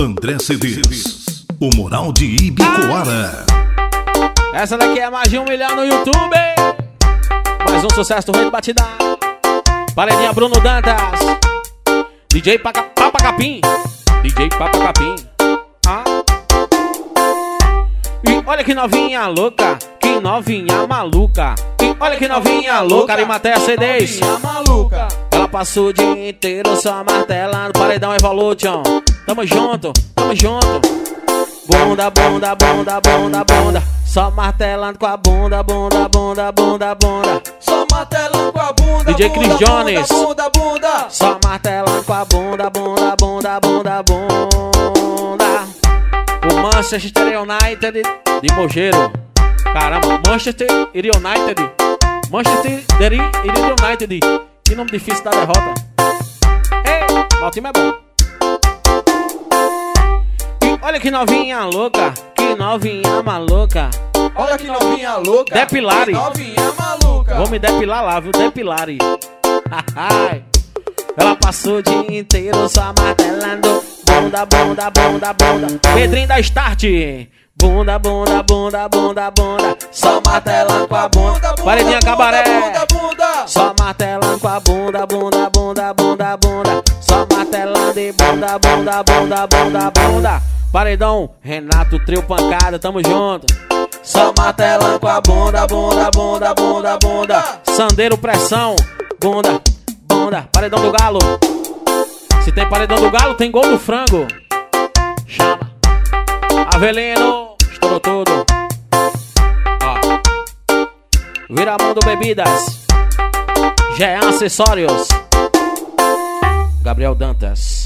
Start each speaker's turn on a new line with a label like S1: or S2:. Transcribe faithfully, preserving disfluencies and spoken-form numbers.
S1: André C Ds, o Moral de Ibicoara.
S2: Essa daqui é mais de um milhão no YouTube. Mais um sucesso do Rei do Batidão. Paredinha Bruno Dantas, D J Paca, Papa Capim, D J Papa Capim. Ah. E olha que novinha louca, que novinha maluca. E olha que novinha louca, Arimateia C Ds.
S3: maluca.
S2: Ela passou o dia inteiro só martelando Paredão Evolution. Tamo junto, tamo junto. Bunda, bunda, bunda, bunda, bunda. Só martelando com a bunda, bunda, bunda, bunda, bunda.
S3: Só martelando com a bunda.
S2: D J Chris
S3: bunda,
S2: Jones.
S3: Bunda, bunda, bunda.
S2: Só martelando com a bunda, bunda, bunda, bunda, bunda. O Manchester United de Mogeiro. Caramba, Manchester United. Manchester United. Que nome difícil da derrota. Ei, o time é bom. E olha que novinha louca, que novinha maluca.
S3: Olha que novinha louca.
S2: Depilare.
S3: Que novinha maluca.
S2: Vou me depilar lá, viu? Depilare. Ela passou o dia inteiro só martelando. Bunda, bunda, bunda, bunda. Pedrinho da Start. Bunda, bunda, bunda, bunda, bunda. Só martelando com a bunda. Paredinha Cabaré.
S3: Bunda, bunda.
S2: Só martelando com a bunda, bunda, bunda, bunda, bunda. Só martelando de bunda, bunda, bunda, bunda, bunda. Paredão Renato, Trio Pancada, tamo junto. Só martelando com a bunda, bunda, bunda, bunda, bunda. Sandeiro Pressão, bunda, bunda. Paredão do Galo. Se tem Paredão do Galo, tem Gol do Frango. Chama. Avelino, estourou tudo. Ó. Viramundo Bebidas. Jean Acessórios. Gabriel Dantas.